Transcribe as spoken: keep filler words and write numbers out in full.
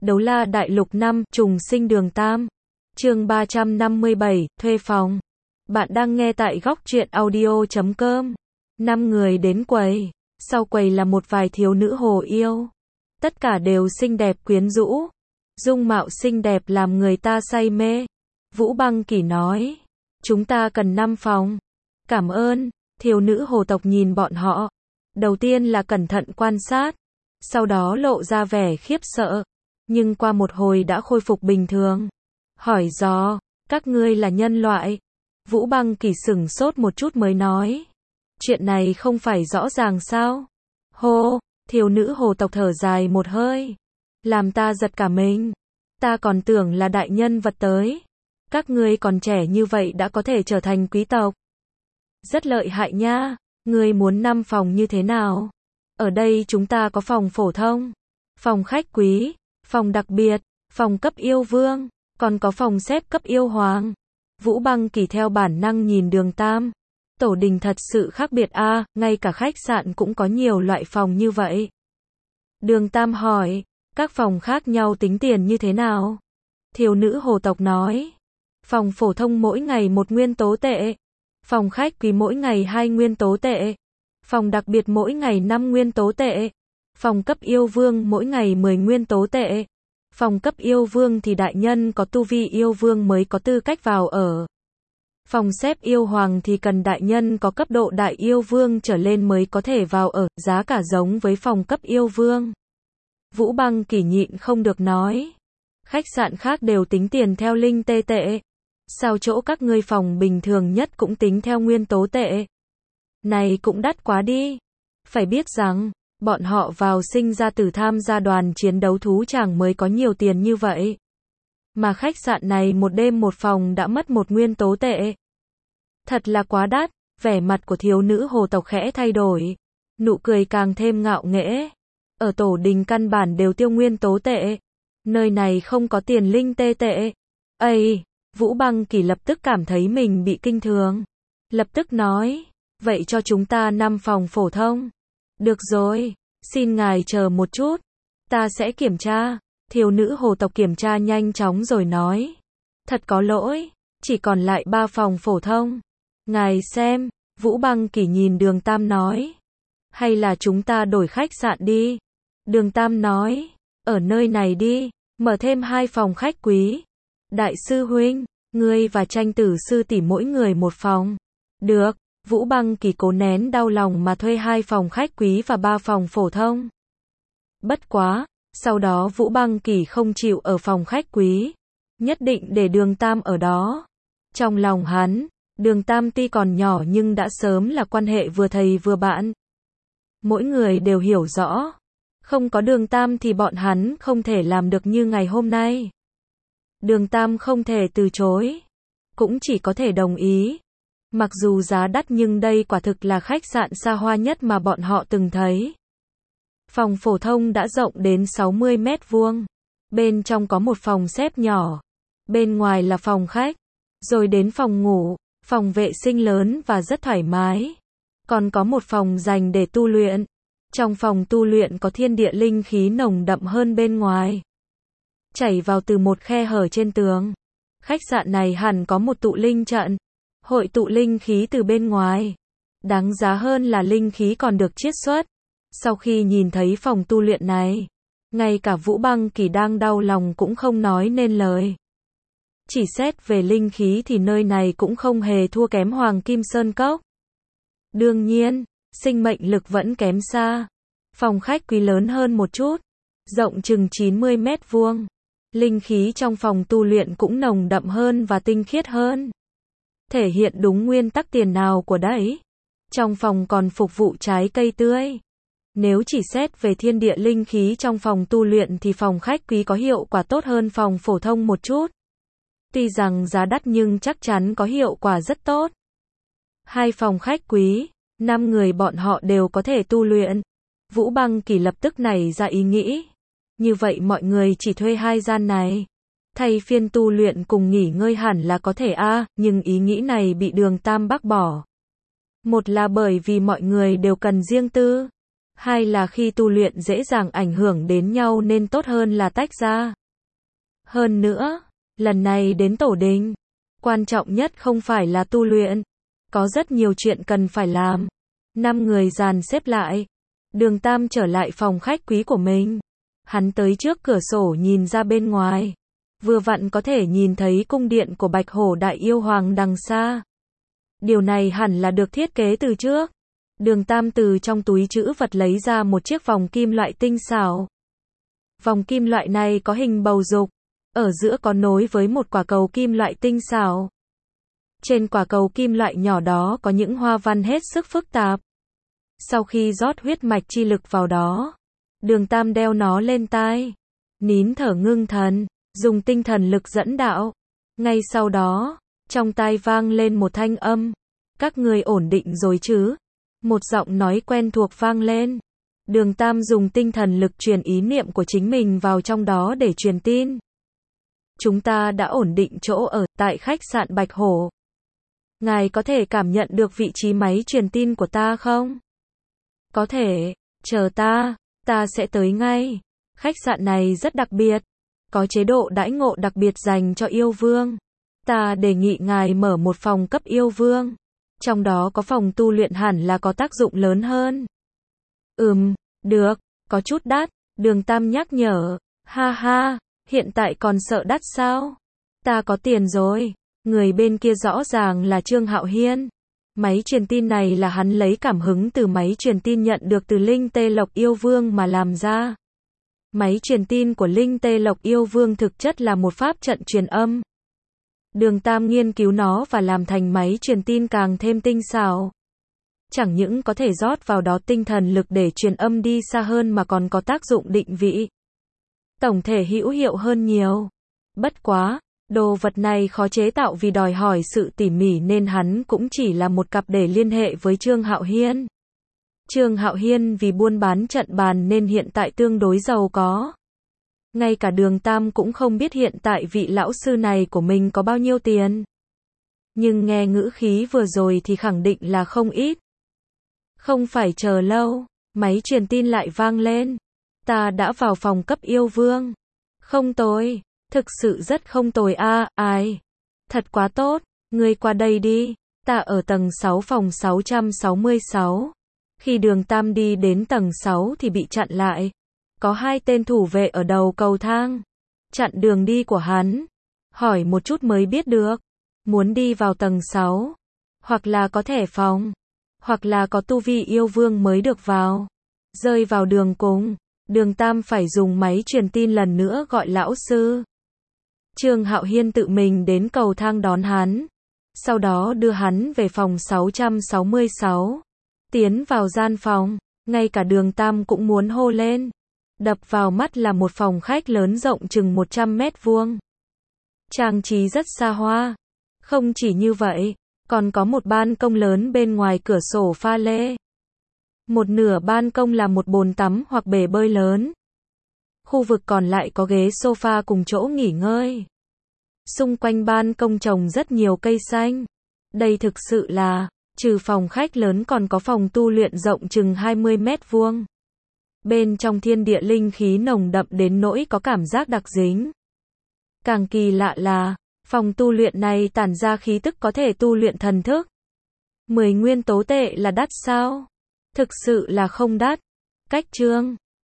Đấu la đại lục năm, trùng sinh đường Tam. Chương ba trăm năm mươi bảy, thuê phòng. Bạn đang nghe tại góc truyện audio chấm com. Năm người đến quầy. Sau quầy là một vài thiếu nữ hồ yêu. Tất cả đều xinh đẹp quyến rũ. Dung mạo xinh đẹp làm người ta say mê. Vũ Băng Kỳ nói. Chúng ta cần năm phòng. Cảm ơn. Thiếu nữ hồ tộc nhìn bọn họ. Đầu tiên là cẩn thận quan sát. Sau đó lộ ra vẻ khiếp sợ. Nhưng qua một hồi đã khôi phục bình thường. Hỏi dò, các ngươi là nhân loại. Vũ Băng Kỳ sửng sốt một chút mới nói. Chuyện này không phải rõ ràng sao? Hô, thiếu nữ hồ tộc thở dài một hơi. Làm ta giật cả mình. Ta còn tưởng là đại nhân vật tới. Các ngươi còn trẻ như vậy đã có thể trở thành quý tộc. Rất lợi hại nha. Ngươi muốn năm phòng như thế nào? Ở đây chúng ta có phòng phổ thông, phòng khách quý, phòng đặc biệt, phòng cấp yêu vương, còn có phòng xếp cấp yêu hoàng. Vũ Băng Kỳ theo bản năng nhìn Đường Tam. Tổ đình thật sự khác biệt a, à, ngay cả khách sạn cũng có nhiều loại phòng như vậy. Đường Tam hỏi, các phòng khác nhau tính tiền như thế nào? Thiếu nữ hồ tộc nói, phòng phổ thông mỗi ngày một nguyên tố tệ, phòng khách quý mỗi ngày hai nguyên tố tệ, phòng đặc biệt mỗi ngày năm nguyên tố tệ, phòng cấp yêu vương mỗi ngày mười nguyên tố tệ. Phòng cấp yêu vương thì đại nhân có tu vi yêu vương mới có tư cách vào ở. Phòng xếp yêu hoàng thì cần đại nhân có cấp độ đại yêu vương trở lên mới có thể vào ở, giá cả giống với phòng cấp yêu vương. Vũ Băng Kỳ nhịn không được nói. Khách sạn khác đều tính tiền theo linh tê tệ. Sao chỗ các ngươi phòng bình thường nhất cũng tính theo nguyên tố tệ? Này cũng đắt quá đi. Phải biết rằng, bọn họ vào sinh ra tử tham gia đoàn chiến đấu thú chẳng mới có nhiều tiền như vậy. Mà khách sạn này một đêm một phòng đã mất một nguyên tố tệ. Thật là quá đắt. Vẻ mặt của thiếu nữ hồ tộc khẽ thay đổi. Nụ cười càng thêm ngạo nghễ. Ở tổ đình căn bản đều tiêu nguyên tố tệ. Nơi này không có tiền linh tê tệ. Ây, Vũ Băng Kỳ lập tức cảm thấy mình bị kinh thường. Lập tức nói, vậy cho chúng ta năm phòng phổ thông. Được rồi, xin ngài chờ một chút. Ta sẽ kiểm tra. Thiếu nữ hồ tộc kiểm tra nhanh chóng rồi nói. Thật có lỗi, chỉ còn lại ba phòng phổ thông. Ngài xem, Vũ Băng Kỳ nhìn Đường Tam nói. Hay là chúng ta đổi khách sạn đi. Đường Tam nói, ở nơi này đi, mở thêm hai phòng khách quý. Đại sư huynh, ngươi và tranh tử sư tỷ mỗi người một phòng. Được. Vũ Băng Kỳ cố nén đau lòng mà thuê hai phòng khách quý và ba phòng phổ thông. Bất quá, sau đó Vũ Băng Kỳ không chịu ở phòng khách quý, nhất định để Đường Tam ở đó. Trong lòng hắn, Đường Tam tuy còn nhỏ nhưng đã sớm là quan hệ vừa thầy vừa bạn. Mỗi người đều hiểu rõ, không có Đường Tam thì bọn hắn không thể làm được như ngày hôm nay. Đường Tam không thể từ chối, cũng chỉ có thể đồng ý. Mặc dù giá đắt nhưng đây quả thực là khách sạn xa hoa nhất mà bọn họ từng thấy. Phòng phổ thông đã rộng đến sáu mươi mét vuông. Bên trong có một phòng xếp nhỏ. Bên ngoài là phòng khách. Rồi đến phòng ngủ, phòng vệ sinh lớn và rất thoải mái. Còn có một phòng dành để tu luyện. Trong phòng tu luyện có thiên địa linh khí nồng đậm hơn bên ngoài. Chảy vào từ một khe hở trên tường. Khách sạn này hẳn có một tụ linh trận. Hội tụ linh khí từ bên ngoài. Đáng giá hơn là linh khí còn được chiết xuất. Sau khi nhìn thấy phòng tu luyện này, ngay cả Vũ Băng Kỳ đang đau lòng cũng không nói nên lời. Chỉ xét về linh khí thì nơi này cũng không hề thua kém Hoàng Kim Sơn Cốc. Đương nhiên, sinh mệnh lực vẫn kém xa. Phòng khách quý lớn hơn một chút, rộng chừng chín mươi mét vuông. Linh khí trong phòng tu luyện cũng nồng đậm hơn và tinh khiết hơn. Thể hiện đúng nguyên tắc tiền nào của đấy. Trong phòng còn phục vụ trái cây tươi. Nếu chỉ xét về thiên địa linh khí trong phòng tu luyện thì phòng khách quý có hiệu quả tốt hơn phòng phổ thông một chút. Tuy rằng giá đắt nhưng chắc chắn có hiệu quả rất tốt. Hai phòng khách quý, năm người bọn họ đều có thể tu luyện. Vũ Băng Kỳ lập tức nảy ra ý nghĩ. Như vậy mọi người chỉ thuê hai gian này. Thay phiên tu luyện cùng nghỉ ngơi hẳn là có thể a, à, nhưng ý nghĩ này bị Đường Tam bác bỏ. Một là bởi vì mọi người đều cần riêng tư. Hai là khi tu luyện dễ dàng ảnh hưởng đến nhau nên tốt hơn là tách ra. Hơn nữa, lần này đến tổ đình, quan trọng nhất không phải là tu luyện, có rất nhiều chuyện cần phải làm. Năm người dàn xếp lại, Đường Tam trở lại phòng khách quý của mình. Hắn tới trước cửa sổ nhìn ra bên ngoài, vừa vặn có thể nhìn thấy cung điện của Bạch Hổ Đại Yêu Hoàng đằng xa. Điều này hẳn là được thiết kế từ trước. Đường Tam từ trong túi trữ vật lấy ra một chiếc vòng kim loại tinh xảo. Vòng kim loại này có hình bầu dục, ở giữa có nối với một quả cầu kim loại tinh xảo. Trên quả cầu kim loại nhỏ đó có những hoa văn hết sức phức tạp. Sau khi rót huyết mạch chi lực vào đó, Đường Tam đeo nó lên tai, nín thở ngưng thần, dùng tinh thần lực dẫn đạo. Ngay sau đó, trong tai vang lên một thanh âm. Các người ổn định rồi chứ? Một giọng nói quen thuộc vang lên. Đường Tam dùng tinh thần lực truyền ý niệm của chính mình vào trong đó để truyền tin. Chúng ta đã ổn định chỗ ở tại khách sạn Bạch Hổ. Ngài có thể cảm nhận được vị trí máy truyền tin của ta không? Có thể, chờ ta, ta sẽ tới ngay. Khách sạn này rất đặc biệt, có chế độ đãi ngộ đặc biệt dành cho yêu vương. Ta đề nghị ngài mở một phòng cấp yêu vương. Trong đó có phòng tu luyện hẳn là có tác dụng lớn hơn. Ừm, được, có chút đắt, Đường Tam nhắc nhở. Ha ha, hiện tại còn sợ đắt sao? Ta có tiền rồi. Người bên kia rõ ràng là Trương Hạo Hiên. Máy truyền tin này là hắn lấy cảm hứng từ máy truyền tin nhận được từ Linh Tê Lộc Yêu Vương mà làm ra. Máy truyền tin của Linh Tê Lộc Yêu Vương thực chất là một pháp trận truyền âm. Đường Tam nghiên cứu nó và làm thành máy truyền tin càng thêm tinh xảo. Chẳng những có thể rót vào đó tinh thần lực để truyền âm đi xa hơn mà còn có tác dụng định vị. Tổng thể hữu hiệu hơn nhiều. Bất quá, đồ vật này khó chế tạo vì đòi hỏi sự tỉ mỉ nên hắn cũng chỉ là một cặp để liên hệ với Trương Hạo Hiên. Trương Hạo Hiên vì buôn bán trận bàn nên hiện tại tương đối giàu có. Ngay cả Đường Tam cũng không biết hiện tại vị lão sư này của mình có bao nhiêu tiền. Nhưng nghe ngữ khí vừa rồi thì khẳng định là không ít. Không phải chờ lâu, máy truyền tin lại vang lên. Ta đã vào phòng cấp yêu vương. Không tồi, thực sự rất không tồi a, à, ai? Thật quá tốt, ngươi qua đây đi, ta ở tầng sáu phòng sáu trăm sáu mươi sáu. Khi Đường Tam đi đến tầng sáu thì bị chặn lại. Có hai tên thủ vệ ở đầu cầu thang, chặn đường đi của hắn. Hỏi một chút mới biết được, muốn đi vào tầng sáu, hoặc là có thẻ phòng, hoặc là có tu vi yêu vương mới được vào. Rơi vào đường cùng, Đường Tam phải dùng máy truyền tin lần nữa gọi lão sư. Trương Hạo Hiên tự mình đến cầu thang đón hắn, sau đó đưa hắn về phòng sáu trăm sáu mươi sáu. Tiến vào gian phòng, ngay cả Đường Tam cũng muốn hô lên. Đập vào mắt là một phòng khách lớn rộng chừng một trăm mét vuông. Trang trí rất xa hoa. Không chỉ như vậy, còn có một ban công lớn bên ngoài cửa sổ pha lê. Một nửa ban công là một bồn tắm hoặc bể bơi lớn. Khu vực còn lại có ghế sofa cùng chỗ nghỉ ngơi. Xung quanh ban công trồng rất nhiều cây xanh. Đây thực sự là, trừ phòng khách lớn còn có phòng tu luyện rộng chừng hai mươi mét vuông. Bên trong thiên địa linh khí nồng đậm đến nỗi có cảm giác đặc dính. Càng kỳ lạ là, phòng tu luyện này tản ra khí tức có thể tu luyện thần thức. mười nguyên tố tệ là đắt sao? Thực sự là không đắt. Cách Trương